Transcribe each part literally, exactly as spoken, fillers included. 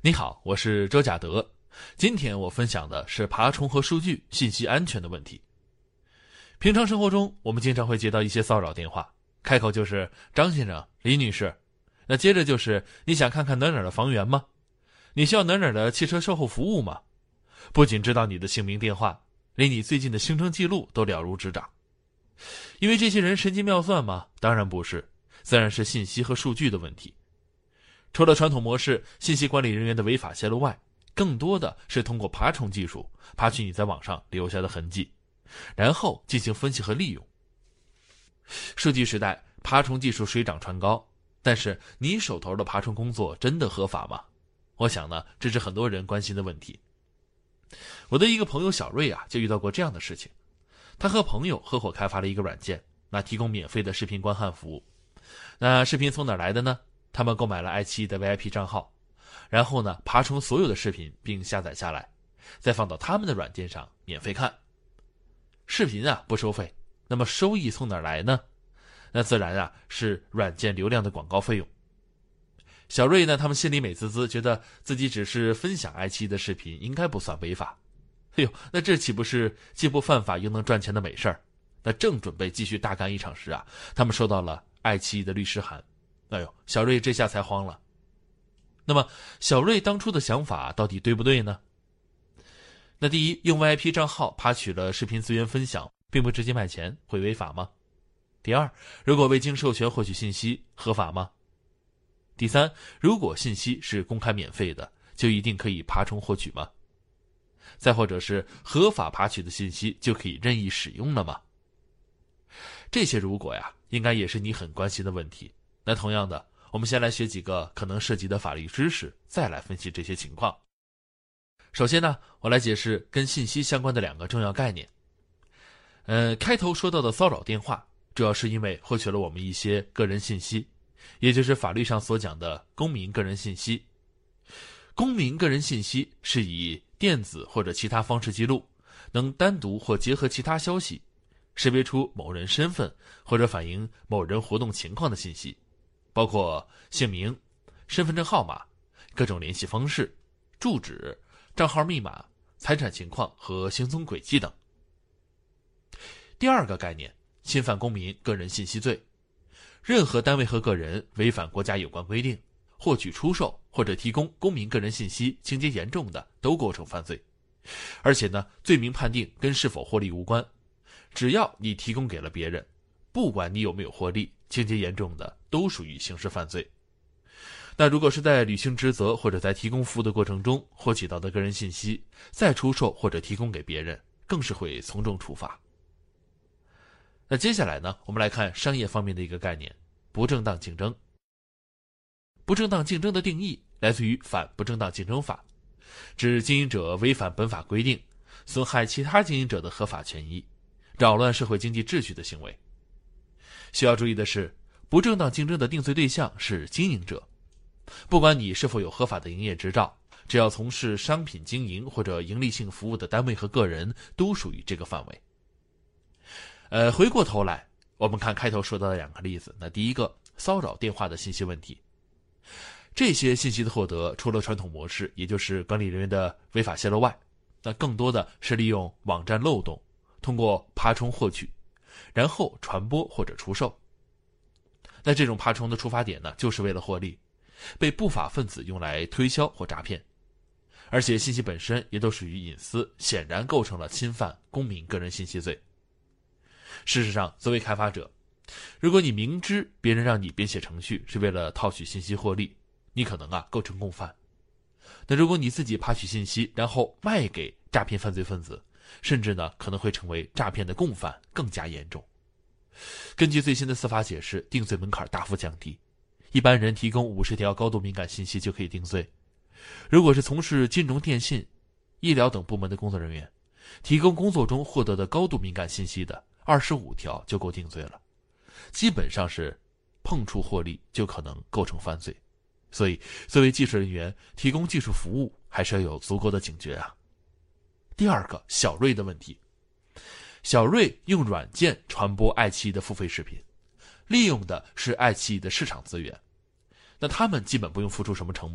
你好，我是周甲德。今天我分享的是爬虫和数据信息安全的问题。平常生活中，我们经常会接到一些骚扰电话，开口就是张先生、李女士，那接着就是你想看看哪哪的房源吗？你需要哪哪的汽车售后服务吗？不仅知道你的姓名电话，连你最近的行程记录都了如指掌。因为这些人神机妙算吗？当然不是，自然是信息和数据的问题。除了传统模式信息管理人员的违法泄露外，更多的是通过爬虫技术爬取你在网上留下的痕迹，然后进行分析和利用。数据时代，爬虫技术水涨船高，但是你手头的爬虫工作真的合法吗？我想呢，这是很多人关心的问题。我的一个朋友小瑞啊，就遇到过这样的事情。他和朋友合伙开发了一个软件，那提供免费的视频观看服务。那视频从哪来的呢？他们购买了爱奇艺的 V I P 账号，然后呢，爬虫所有的视频并下载下来，再放到他们的软件上免费看。视频啊不收费，那么收益从哪来呢？那自然啊是软件流量的广告费用。小瑞呢，他们心里美滋滋，觉得自己只是分享爱奇艺的视频，应该不算违法。哎呦，那这岂不是既不犯法又能赚钱的美事儿？那正准备继续大干一场时啊，他们收到了爱奇艺的律师函。哎呦，小瑞这下才慌了。那么小瑞当初的想法到底对不对呢？那第一，用 V I P 账号爬取了视频资源分享，并不直接卖钱，会违法吗？第二，如果未经授权获取信息，合法吗？第三，如果信息是公开免费的，就一定可以爬虫获取吗？再或者是合法爬取的信息就可以任意使用了吗？这些如果呀，应该也是你很关心的问题。那同样的，我们先来学几个可能涉及的法律知识，再来分析这些情况。首先呢，我来解释跟信息相关的两个重要概念。呃，开头说到的骚扰电话，主要是因为获取了我们一些个人信息，也就是法律上所讲的公民个人信息。公民个人信息是以电子或者其他方式记录，能单独或结合其他消息，识别出某人身份或者反映某人活动情况的信息，包括姓名、身份证号码、各种联系方式、住址、账号密码、财产情况和行踪轨迹等。第二个概念，侵犯公民个人信息罪。任何单位和个人违反国家有关规定，获取、出售或者提供公民个人信息，情节严重的都构成犯罪。而且呢，罪名判定跟是否获利无关，只要你提供给了别人，不管你有没有获利，情节严重的都属于刑事犯罪。那如果是在履行职责或者在提供服务的过程中获取到的个人信息，再出售或者提供给别人，更是会从重处罚。那接下来呢，我们来看商业方面的一个概念，不正当竞争。不正当竞争的定义来自于反不正当竞争法，指经营者违反本法规定，损害其他经营者的合法权益，扰乱社会经济秩序的行为。需要注意的是，不正当竞争的定罪对象是经营者，不管你是否有合法的营业执照，只要从事商品经营或者盈利性服务的单位和个人都属于这个范围。呃，回过头来，我们看开头说到的两个例子。那第一个，骚扰电话的信息问题。这些信息的获得，除了传统模式，也就是管理人员的违法泄露外，那更多的是利用网站漏洞，通过爬虫获取，然后传播或者出售。那这种爬虫的出发点呢，就是为了获利，被不法分子用来推销或诈骗，而且信息本身也都属于隐私，显然构成了侵犯公民个人信息罪。事实上，作为开发者，如果你明知别人让你编写程序是为了套取信息获利，你可能啊构成共犯。那如果你自己爬取信息，然后卖给诈骗犯罪分子，甚至呢可能会成为诈骗的共犯，更加严重。根据最新的司法解释，定罪门槛大幅降低，一般人提供五十条高度敏感信息就可以定罪。如果是从事金融、电信、医疗等部门的工作人员，提供工作中获得的高度敏感信息的二十五条就够定罪了。基本上是碰触获利就可能构成犯罪。所以作为技术人员，提供技术服务还是要有足够的警觉啊。第二个，小瑞的问题。小瑞用软件传播爱奇艺的付费视频，利用的是爱奇艺的市场资源。那他们基本不用付出什么成本，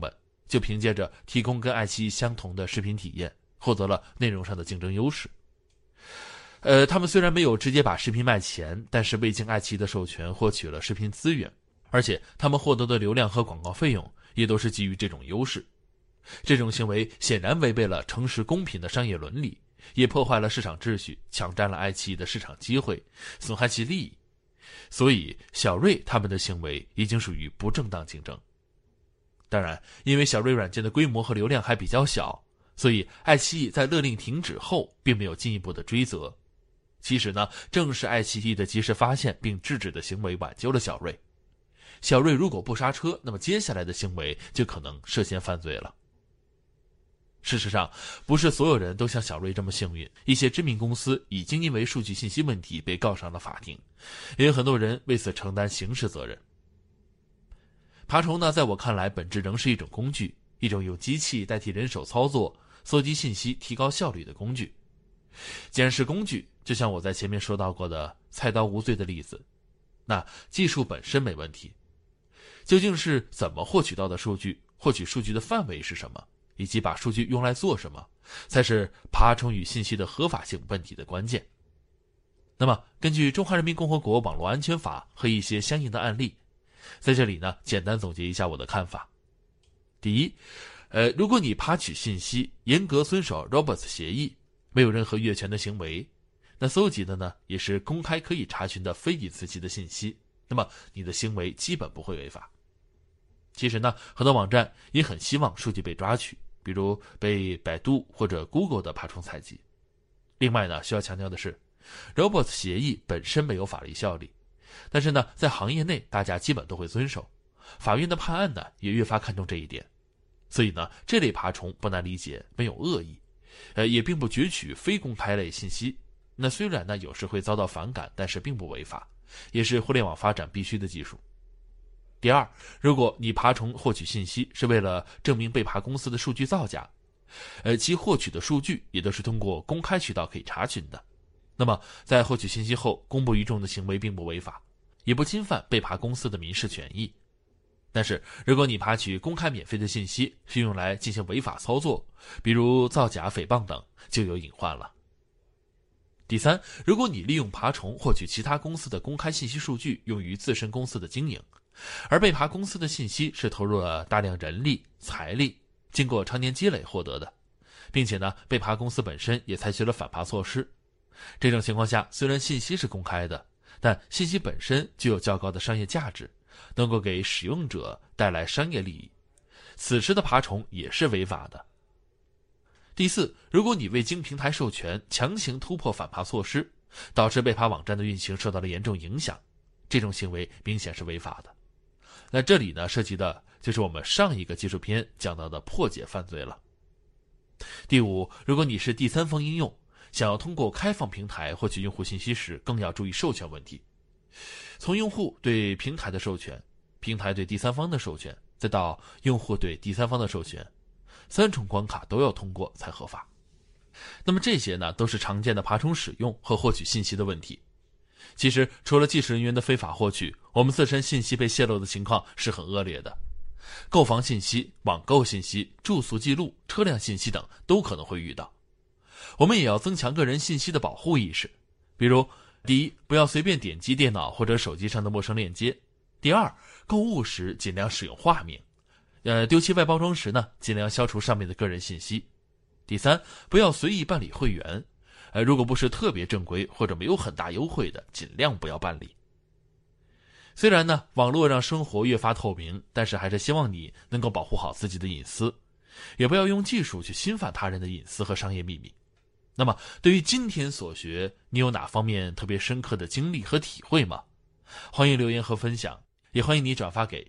就凭借着提供跟爱奇艺相同的视频体验，获得了内容上的竞争优势。呃，他们虽然没有直接把视频卖钱，但是未经爱奇艺的授权获取了视频资源，而且他们获得的流量和广告费用也都是基于这种优势。这种行为显然违背了诚实公平的商业伦理，也破坏了市场秩序，抢占了爱奇艺的市场机会，损害其利益。所以小瑞他们的行为已经属于不正当竞争。当然，因为小瑞软件的规模和流量还比较小，所以爱奇艺在勒令停止后并没有进一步的追责。其实呢，正是爱奇艺的及时发现并制止的行为挽救了小瑞。小瑞如果不刹车，那么接下来的行为就可能涉嫌犯罪了。事实上，不是所有人都像小瑞这么幸运，一些知名公司已经因为数据信息问题被告上了法庭，也有很多人为此承担刑事责任。爬虫呢，在我看来本质仍是一种工具，一种用机器代替人手操作、搜集信息、提高效率的工具。既然是工具，就像我在前面说到过的菜刀无罪的例子，那技术本身没问题，究竟是怎么获取到的数据，获取数据的范围是什么，以及把数据用来做什么，才是爬虫与信息的合法性问题的关键。那么根据中华人民共和国网络安全法和一些相应的案例，在这里呢简单总结一下我的看法。第一，呃，如果你爬取信息严格遵守 Robots 协议，没有任何越权的行为，那搜集的呢也是公开可以查询的非隐私级的信息，那么你的行为基本不会违法。其实呢，很多网站也很希望数据被抓取，比如被百度或者 Google 的爬虫采集。另外呢，需要强调的是 Robots 协议本身没有法律效力，但是呢，在行业内大家基本都会遵守，法院的判案呢也越发看重这一点。所以呢，这类爬虫不难理解没有恶意，呃，也并不攫取非公开类信息。那虽然呢有时会遭到反感，但是并不违法，也是互联网发展必须的技术。第二，如果你爬虫获取信息是为了证明被爬公司的数据造假，呃，其获取的数据也都是通过公开渠道可以查询的，那么在获取信息后公布于众的行为并不违法，也不侵犯被爬公司的民事权益。但是如果你爬取公开免费的信息是用来进行违法操作，比如造假、诽谤等，就有隐患了。第三，如果你利用爬虫获取其他公司的公开信息数据用于自身公司的经营，而被爬公司的信息是投入了大量人力、财力，经过常年积累获得的，并且呢，被爬公司本身也采取了反爬措施。这种情况下，虽然信息是公开的，但信息本身具有较高的商业价值，能够给使用者带来商业利益，此时的爬虫也是违法的。第四，如果你未经平台授权强行突破反爬措施，导致被爬网站的运行受到了严重影响，这种行为明显是违法的。那这里呢，涉及的就是我们上一个技术篇讲到的破解犯罪了。第五，如果你是第三方应用，想要通过开放平台获取用户信息时，更要注意授权问题。从用户对平台的授权，平台对第三方的授权，再到用户对第三方的授权，三重关卡都要通过才合法。那么这些呢，都是常见的爬虫使用和获取信息的问题。其实除了技术人员的非法获取，我们自身信息被泄露的情况是很恶劣的。购房信息、网购信息、住宿记录、车辆信息等都可能会遇到。我们也要增强个人信息的保护意识，比如第一，不要随便点击电脑或者手机上的陌生链接；第二，购物时尽量使用化名，呃，丢弃外包装时呢，尽量消除上面的个人信息；第三，不要随意办理会员，呃，如果不是特别正规或者没有很大优惠的，尽量不要办理。虽然呢，网络让生活越发透明，但是还是希望你能够保护好自己的隐私，也不要用技术去侵犯他人的隐私和商业秘密。那么对于今天所学，你有哪方面特别深刻的经历和体会吗？欢迎留言和分享，也欢迎你转发给。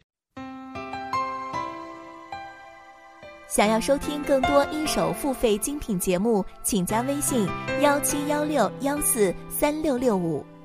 想要收听更多一手付费精品节目，请加微信幺七幺六幺四三六六五。